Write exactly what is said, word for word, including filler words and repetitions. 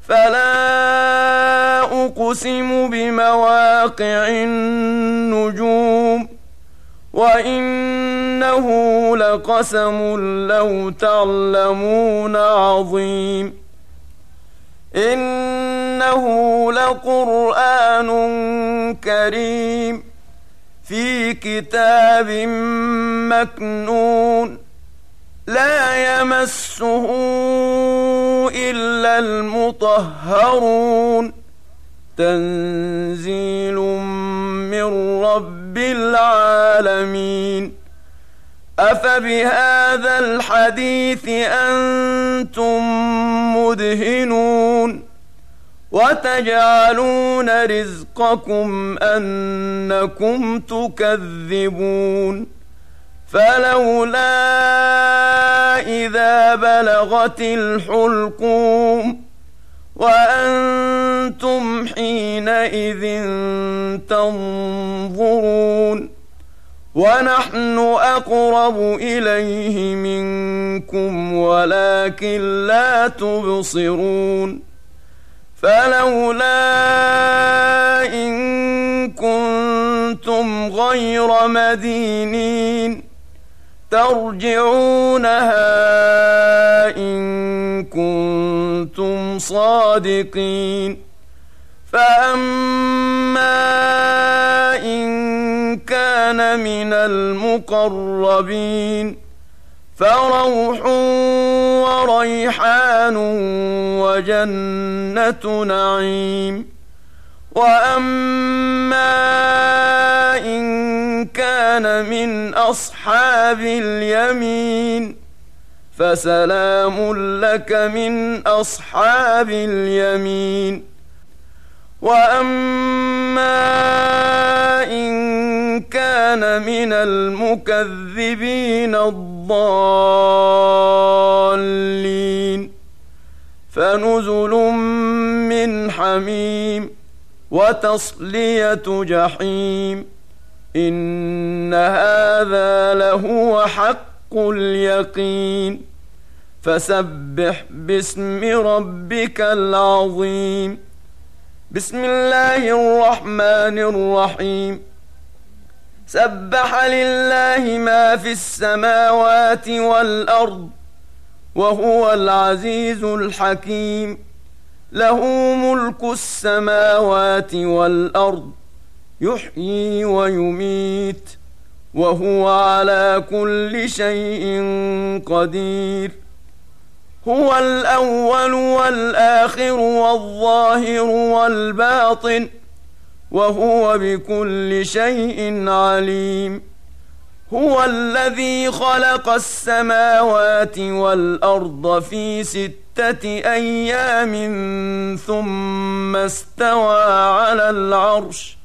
فلا أقسم بمواقع النجوم وإنه لقسم لو تعلمون عظيم إنه لقرآن كريم في كتاب مكنون لا يمسه إلا المطهرون تنزيل من رب العالمين أفبهذا الحديث أنتم مدهنون وتجعلون رزقكم أنكم تكذبون فلولا إذا بلغت الحلقوم وأنتم حينئذ تنظرون ونحن أقرب إليه منكم ولكن لا تبصرون فلولا إن كنتم غير مدينين ترجعونها إن كنتم صادقين فأما إن كان من المقربين فروح وريحان وجنة نعيم وأما إن كان من أصحاب اليمين فسلام لك من أصحاب اليمين وأما إن كان من المكذبين الضالين فنزل من حميم وتصلية جحيم إن هذا لهو حق اليقين فسبح باسم ربك العظيم بسم الله الرحمن الرحيم سبح لله ما في السماوات والأرض وهو العزيز الحكيم له ملك السماوات والأرض يحيي ويميت وهو على كل شيء قدير هو الأول والآخر والظاهر والباطن وهو بكل شيء عليم هو الذي خلق السماوات والأرض في ستة أيام ثم استوى على العرش